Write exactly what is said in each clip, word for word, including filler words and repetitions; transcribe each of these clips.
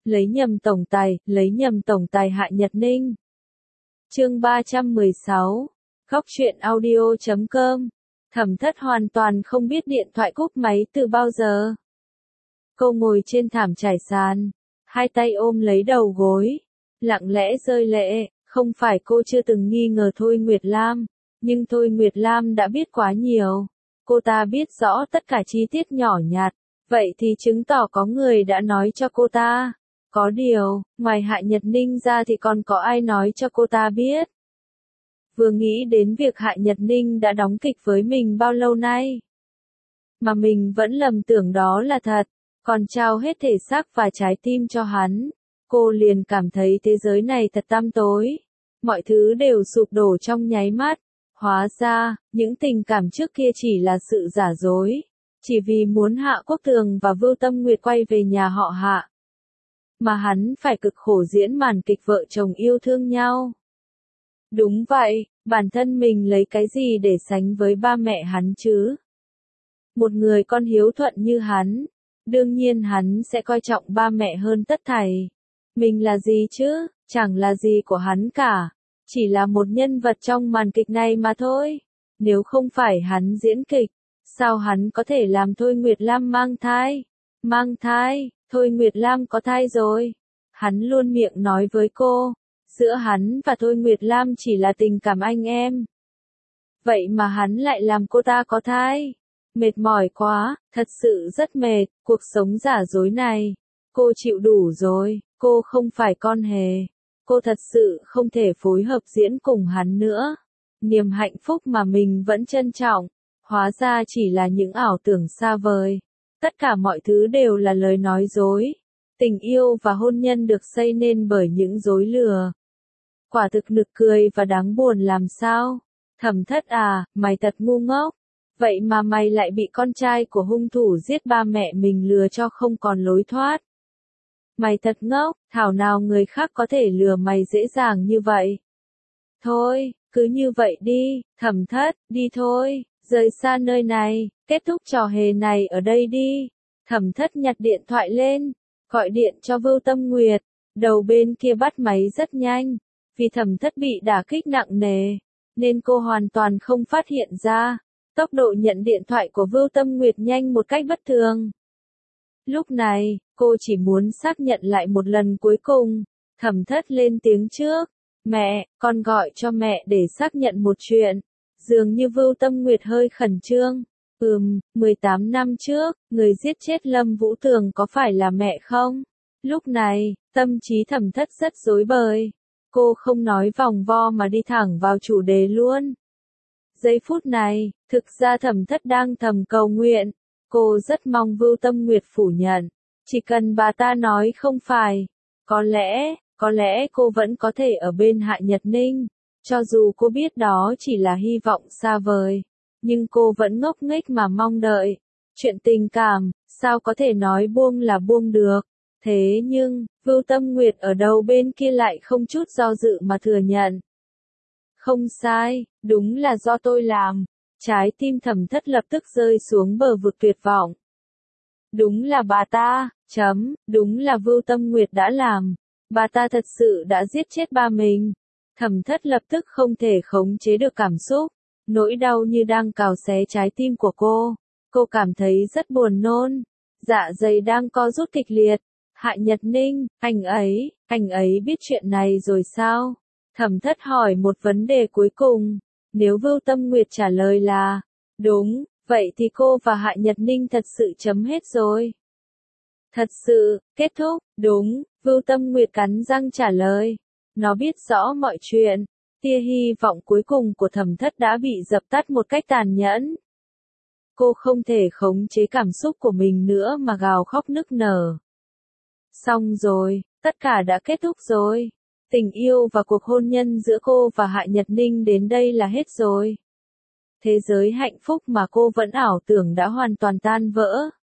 lấy nhầm tổng tài, lấy nhầm tổng tài Hạ Nhật Ninh. Chương ba trăm mười sáu, Góc truyện audio chấm com. Thẩm Thất hoàn toàn không biết điện thoại cúp máy từ bao giờ. Cô ngồi trên thảm trải sàn, hai tay ôm lấy đầu gối, lặng lẽ rơi lệ. Không phải cô chưa từng nghi ngờ Thôi Nguyệt Lam, nhưng Thôi Nguyệt Lam đã biết quá nhiều. Cô ta biết rõ tất cả chi tiết nhỏ nhặt, vậy thì chứng tỏ có người đã nói cho cô ta. Có điều, ngoài Hạ Nhật Ninh ra thì còn có ai nói cho cô ta biết. Vừa nghĩ đến việc Hạ Nhật Ninh đã đóng kịch với mình bao lâu nay, mà mình vẫn lầm tưởng đó là thật, còn trao hết thể xác và trái tim cho hắn, cô liền cảm thấy thế giới này thật tăm tối. Mọi thứ đều sụp đổ trong nháy mắt. Hóa ra, những tình cảm trước kia chỉ là sự giả dối, chỉ vì muốn Hạ Quốc Tường và Vưu Tâm Nguyệt quay về nhà họ Hạ, mà hắn phải cực khổ diễn màn kịch vợ chồng yêu thương nhau. Đúng vậy, bản thân mình lấy cái gì để sánh với ba mẹ hắn chứ? Một người con hiếu thuận như hắn, đương nhiên hắn sẽ coi trọng ba mẹ hơn tất thảy. Mình là gì chứ? Chẳng là gì của hắn cả. Chỉ là một nhân vật trong màn kịch này mà thôi. Nếu không phải hắn diễn kịch, sao hắn có thể làm Thôi Nguyệt Lam mang thai? Mang thai, Thôi Nguyệt Lam có thai rồi. Hắn luôn miệng nói với cô, giữa hắn và Thôi Nguyệt Lam chỉ là tình cảm anh em. Vậy mà hắn lại làm cô ta có thai. Mệt mỏi quá, thật sự rất mệt, cuộc sống giả dối này. Cô chịu đủ rồi, cô không phải con hề. Cô thật sự không thể phối hợp diễn cùng hắn nữa. Niềm hạnh phúc mà mình vẫn trân trọng, hóa ra chỉ là những ảo tưởng xa vời. Tất cả mọi thứ đều là lời nói dối. Tình yêu và hôn nhân được xây nên bởi những dối lừa. Quả thực nực cười và đáng buồn làm sao. Thẩm Thất à, mày thật ngu ngốc. Vậy mà mày lại bị con trai của hung thủ giết ba mẹ mình lừa cho không còn lối thoát. Mày thật ngốc, thảo nào người khác có thể lừa mày dễ dàng như vậy. Thôi, cứ như vậy đi, Thẩm Thất, đi thôi, rời xa nơi này, kết thúc trò hề này ở đây đi. Thẩm Thất nhặt điện thoại lên, gọi điện cho Vưu Tâm Nguyệt, đầu bên kia bắt máy rất nhanh, vì Thẩm Thất bị đả kích nặng nề, nên cô hoàn toàn không phát hiện ra. Tốc độ nhận điện thoại của Vưu Tâm Nguyệt nhanh một cách bất thường. Lúc này, cô chỉ muốn xác nhận lại một lần cuối cùng. Thẩm Thất lên tiếng trước. Mẹ, con gọi cho mẹ để xác nhận một chuyện. Dường như Vưu Tâm Nguyệt hơi khẩn trương. Ừm, mười tám năm trước, người giết chết Lâm Vũ Tường có phải là mẹ không? Lúc này, tâm trí Thẩm Thất rất rối bời. Cô không nói vòng vo mà đi thẳng vào chủ đề luôn. Giây phút này, thực ra Thẩm Thất đang thầm cầu nguyện. Cô rất mong Vưu Tâm Nguyệt phủ nhận. Chỉ cần bà ta nói không phải. Có lẽ, có lẽ cô vẫn có thể ở bên Hạ Nhật Ninh. Cho dù cô biết đó chỉ là hy vọng xa vời. Nhưng cô vẫn ngốc nghếch mà mong đợi. Chuyện tình cảm, sao có thể nói buông là buông được. Thế nhưng, Vưu Tâm Nguyệt ở đầu bên kia lại không chút do dự mà thừa nhận. Không sai, đúng là do tôi làm. Trái tim Thẩm Thất lập tức rơi xuống bờ vực tuyệt vọng. Đúng là bà ta, chấm, đúng là Vưu Tâm Nguyệt đã làm. Bà ta thật sự đã giết chết ba mình. Thẩm Thất lập tức không thể khống chế được cảm xúc. Nỗi đau như đang cào xé trái tim của cô. Cô cảm thấy rất buồn nôn. Dạ dày đang co rút kịch liệt. Hạ Nhật Ninh, anh ấy, anh ấy biết chuyện này rồi sao? Thẩm Thất hỏi một vấn đề cuối cùng. Nếu Vưu Tâm Nguyệt trả lời là đúng, vậy thì cô và Hạ Nhật Ninh thật sự chấm hết rồi. Thật sự, kết thúc, đúng, Vưu Tâm Nguyệt cắn răng trả lời. Nó biết rõ mọi chuyện. Tia hy vọng cuối cùng của Thẩm Thất đã bị dập tắt một cách tàn nhẫn. Cô không thể khống chế cảm xúc của mình nữa mà gào khóc nức nở. Xong rồi, tất cả đã kết thúc rồi. Tình yêu và cuộc hôn nhân giữa cô và Hạ Nhật Ninh đến đây là hết rồi. Thế giới hạnh phúc mà cô vẫn ảo tưởng đã hoàn toàn tan vỡ.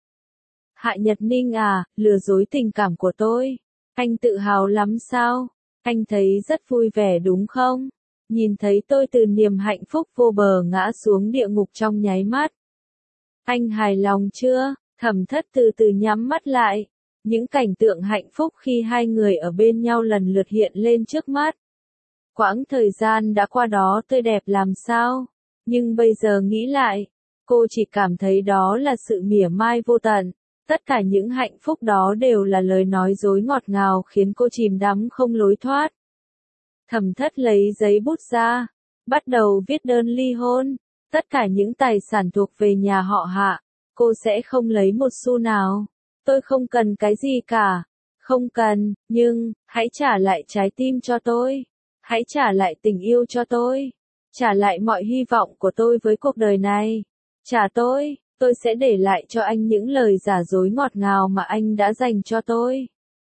Hạ Nhật Ninh à, lừa dối tình cảm của tôi. Anh tự hào lắm sao? Anh thấy rất vui vẻ đúng không? Nhìn thấy tôi từ niềm hạnh phúc vô bờ ngã xuống địa ngục trong nháy mắt. Anh hài lòng chưa? Thẩm Thất từ từ nhắm mắt lại. Những cảnh tượng hạnh phúc khi hai người ở bên nhau lần lượt hiện lên trước mắt. Quãng thời gian đã qua đó tươi đẹp làm sao, nhưng bây giờ nghĩ lại, cô chỉ cảm thấy đó là sự mỉa mai vô tận. Tất cả những hạnh phúc đó đều là lời nói dối ngọt ngào khiến cô chìm đắm không lối thoát. Thẩm Thất lấy giấy bút ra, bắt đầu viết đơn ly hôn. Tất cả những tài sản thuộc về nhà họ Hạ, cô sẽ không lấy một xu nào. Tôi không cần cái gì cả. Không cần, nhưng, hãy trả lại trái tim cho tôi. Hãy trả lại tình yêu cho tôi. Trả lại mọi hy vọng của tôi với cuộc đời này. Trả tôi, tôi sẽ để lại cho anh những lời giả dối ngọt ngào mà anh đã dành cho tôi.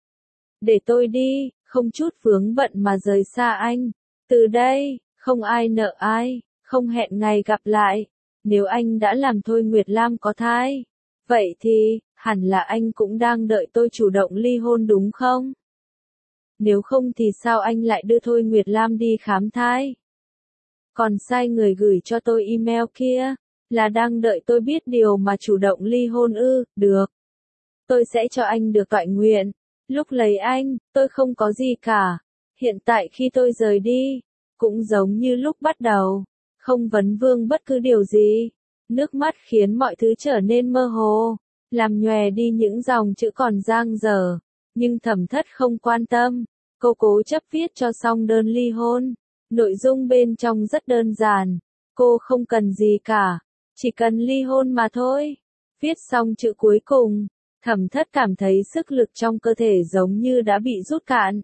Để tôi đi, không chút vướng bận mà rời xa anh. Từ đây, không ai nợ ai, không hẹn ngày gặp lại. Nếu anh đã làm Thôi Nguyệt Lam có thai, vậy thì, hẳn là anh cũng đang đợi tôi chủ động ly hôn đúng không? Nếu không thì sao anh lại đưa Thôi Nguyệt Lam đi khám thai? Còn sai người gửi cho tôi email kia, là đang đợi tôi biết điều mà chủ động ly hôn ư? Được. Tôi sẽ cho anh được toại nguyện. Lúc lấy anh, tôi không có gì cả. Hiện tại khi tôi rời đi, cũng giống như lúc bắt đầu, không vấn vương bất cứ điều gì. Nước mắt khiến mọi thứ trở nên mơ hồ, làm nhòe đi những dòng chữ còn dang dở. Nhưng Thẩm Thất không quan tâm, cô cố chấp viết cho xong đơn ly hôn. Nội dung bên trong rất đơn giản, cô không cần gì cả, chỉ cần ly hôn mà thôi. Viết xong chữ cuối cùng, Thẩm Thất cảm thấy sức lực trong cơ thể giống như đã bị rút cạn.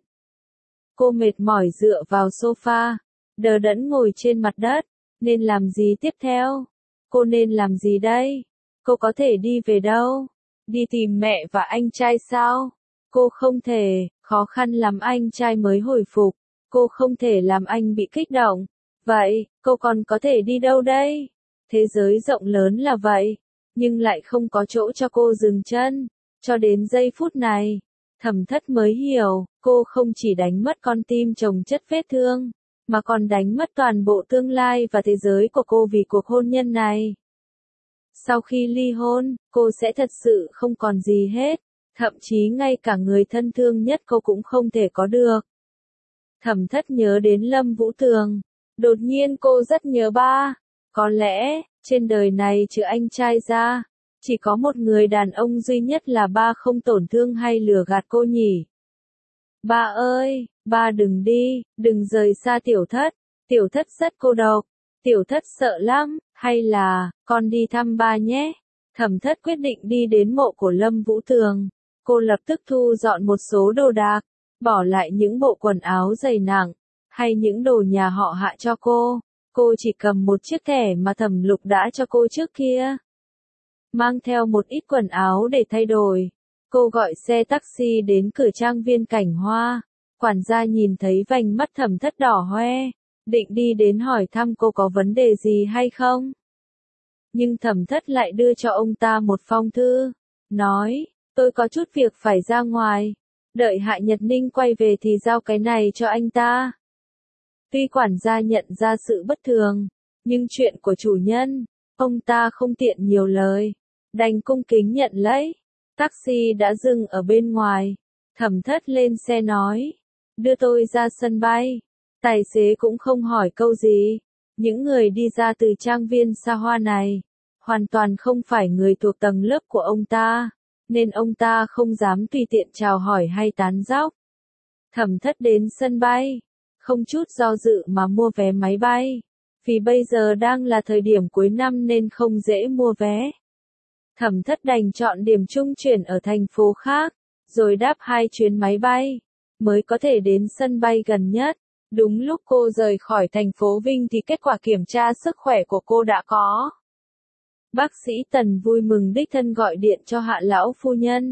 Cô mệt mỏi dựa vào sofa, đờ đẫn ngồi trên mặt đất. Nên làm gì tiếp theo? Cô nên làm gì đây? Cô có thể đi về đâu? Đi tìm mẹ và anh trai sao? Cô không thể, khó khăn lắm anh trai mới hồi phục. Cô không thể làm anh bị kích động. Vậy, cô còn có thể đi đâu đây? Thế giới rộng lớn là vậy, nhưng lại không có chỗ cho cô dừng chân. Cho đến giây phút này, Thẩm Thất mới hiểu, cô không chỉ đánh mất con tim chồng chất vết thương, mà còn đánh mất toàn bộ tương lai và thế giới của cô vì cuộc hôn nhân này. Sau khi ly hôn, cô sẽ thật sự không còn gì hết, thậm chí ngay cả người thân thương nhất cô cũng không thể có được. Thẩm Thất nhớ đến Lâm Vũ Tường. Đột nhiên cô rất nhớ ba. Có lẽ, trên đời này trừ anh trai ra, chỉ có một người đàn ông duy nhất là ba không tổn thương hay lừa gạt cô nhỉ. Ba ơi, ba đừng đi, đừng rời xa Tiểu Thất. Tiểu Thất rất cô độc. Tiểu Thất sợ lắm, hay là, con đi thăm ba nhé. Thẩm Thất quyết định đi đến mộ của Lâm Vũ Tường. Cô lập tức thu dọn một số đồ đạc, bỏ lại những bộ quần áo dày nặng, hay những đồ nhà họ Hạ cho cô. Cô chỉ cầm một chiếc thẻ mà Thẩm Lục đã cho cô trước kia. Mang theo một ít quần áo để thay đổi. Cô gọi xe taxi đến cửa trang viên Cảnh Hoa. Quản gia nhìn thấy vành mắt Thẩm Thất đỏ hoe, định đi đến hỏi thăm cô có vấn đề gì hay không. Nhưng Thẩm Thất lại đưa cho ông ta một phong thư, nói, tôi có chút việc phải ra ngoài, đợi Hạ Nhật Ninh quay về thì giao cái này cho anh ta. Tuy quản gia nhận ra sự bất thường, nhưng chuyện của chủ nhân, ông ta không tiện nhiều lời, đành cung kính nhận lấy. Taxi đã dừng ở bên ngoài, Thẩm Thất lên xe nói, đưa tôi ra sân bay. Tài xế cũng không hỏi câu gì. Những người đi ra từ trang viên xa hoa này, hoàn toàn không phải người thuộc tầng lớp của ông ta, nên ông ta không dám tùy tiện chào hỏi hay tán dóc. Thẩm Thất đến sân bay, không chút do dự mà mua vé máy bay, vì bây giờ đang là thời điểm cuối năm nên không dễ mua vé. Thẩm Thất đành chọn điểm trung chuyển ở thành phố khác, rồi đáp hai chuyến máy bay, mới có thể đến sân bay gần nhất. Đúng lúc cô rời khỏi thành phố Vinh thì kết quả kiểm tra sức khỏe của cô đã có. Bác sĩ Tần vui mừng đích thân gọi điện cho Hạ lão phu nhân.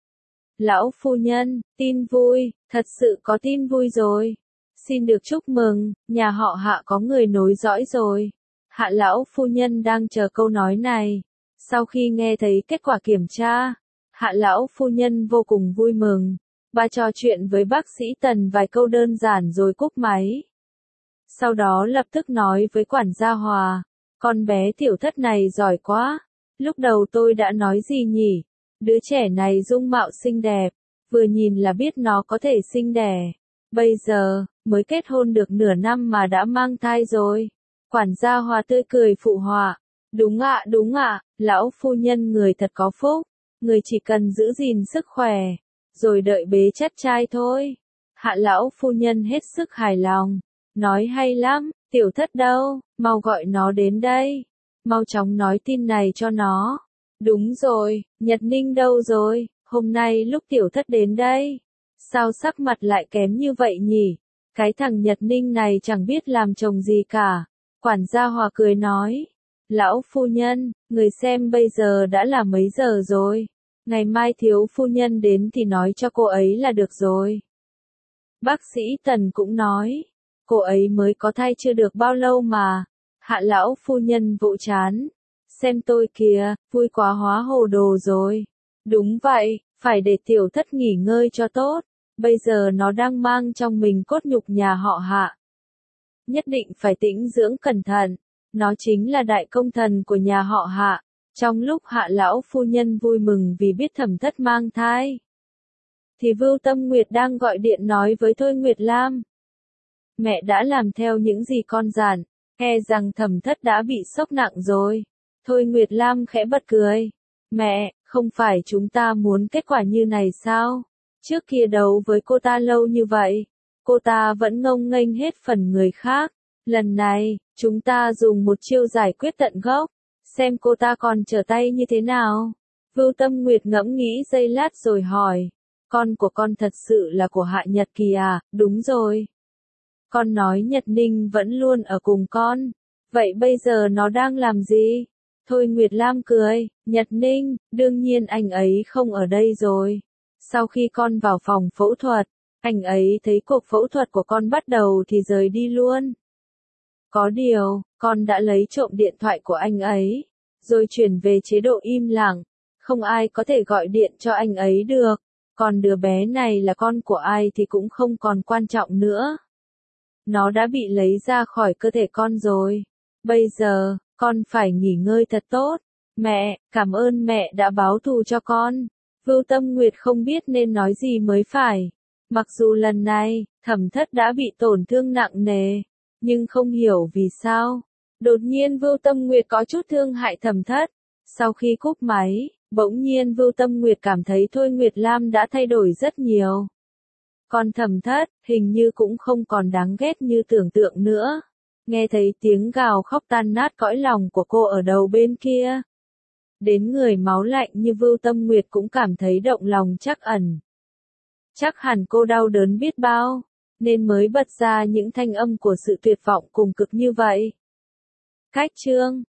Lão phu nhân, tin vui, thật sự có tin vui rồi. Xin được chúc mừng, nhà họ Hạ có người nối dõi rồi. Hạ lão phu nhân đang chờ câu nói này. Sau khi nghe thấy kết quả kiểm tra, Hạ lão phu nhân vô cùng vui mừng. Bà trò chuyện với bác sĩ Tần vài câu đơn giản rồi cúp máy. Sau đó lập tức nói với quản gia Hòa, con bé Tiểu Thất này giỏi quá. Lúc đầu tôi đã nói gì nhỉ? Đứa trẻ này dung mạo xinh đẹp, vừa nhìn là biết nó có thể sinh đẻ. Bây giờ, mới kết hôn được nửa năm mà đã mang thai rồi. Quản gia Hòa tươi cười phụ họa. Đúng ạ, đúng ạ, lão phu nhân người thật có phúc. Người chỉ cần giữ gìn sức khỏe, rồi đợi bế chất trai thôi. Hạ lão phu nhân hết sức hài lòng. Nói hay lắm, tiểu thất đâu, mau gọi nó đến đây. Mau chóng nói tin này cho nó. Đúng rồi, Nhật Ninh đâu rồi, hôm nay lúc tiểu thất đến đây. Sao sắc mặt lại kém như vậy nhỉ? Cái thằng Nhật Ninh này chẳng biết làm chồng gì cả. Quản gia Hòa cười nói. Lão phu nhân, người xem bây giờ đã là mấy giờ rồi. Ngày mai thiếu phu nhân đến thì nói cho cô ấy là được rồi. Bác sĩ Tần cũng nói. Cô ấy mới có thai chưa được bao lâu mà. Hạ lão phu nhân vỗ chán. Xem tôi kìa, vui quá hóa hồ đồ rồi. Đúng vậy, phải để tiểu thất nghỉ ngơi cho tốt. Bây giờ nó đang mang trong mình cốt nhục nhà họ Hạ. Nhất định phải tĩnh dưỡng cẩn thận. Nó chính là đại công thần của nhà họ Hạ. Trong lúc Hạ lão phu nhân vui mừng vì biết Thẩm Thất mang thai, thì Vưu Tâm Nguyệt đang gọi điện nói với Thôi Nguyệt Lam. Mẹ đã làm theo những gì con dặn, e rằng Thẩm Thất đã bị sốc nặng rồi. Thôi Nguyệt Lam khẽ bật cười. Mẹ, không phải chúng ta muốn kết quả như này sao? Trước kia đấu với cô ta lâu như vậy, cô ta vẫn ngông nghênh hết phần người khác. Lần này, chúng ta dùng một chiêu giải quyết tận gốc, xem cô ta còn trở tay như thế nào. Vưu Tâm Nguyệt ngẫm nghĩ giây lát rồi hỏi. Con của con thật sự là của Hạ Nhật Kỳ à? Đúng rồi. Con nói Nhật Ninh vẫn luôn ở cùng con. Vậy bây giờ nó đang làm gì? Thôi Nguyệt Lam cười. Nhật Ninh, đương nhiên anh ấy không ở đây rồi. Sau khi con vào phòng phẫu thuật, anh ấy thấy cuộc phẫu thuật của con bắt đầu thì rời đi luôn. Có điều, con đã lấy trộm điện thoại của anh ấy, rồi chuyển về chế độ im lặng. Không ai có thể gọi điện cho anh ấy được. Còn đứa bé này là con của ai thì cũng không còn quan trọng nữa. Nó đã bị lấy ra khỏi cơ thể con rồi. Bây giờ, con phải nghỉ ngơi thật tốt. Mẹ, cảm ơn mẹ đã báo thù cho con. Vưu Tâm Nguyệt không biết nên nói gì mới phải. Mặc dù lần này, Thẩm Thất đã bị tổn thương nặng nề, nhưng không hiểu vì sao. Đột nhiên Vưu Tâm Nguyệt có chút thương hại Thẩm Thất. Sau khi cúp máy, bỗng nhiên Vưu Tâm Nguyệt cảm thấy Thôi Nguyệt Lam đã thay đổi rất nhiều. Còn Thẩm Thất, hình như cũng không còn đáng ghét như tưởng tượng nữa. Nghe thấy tiếng gào khóc tan nát cõi lòng của cô ở đầu bên kia. Đến người máu lạnh như Vưu Tâm Nguyệt cũng cảm thấy động lòng trắc ẩn. Chắc hẳn cô đau đớn biết bao, nên mới bật ra những thanh âm của sự tuyệt vọng cùng cực như vậy. Cách chương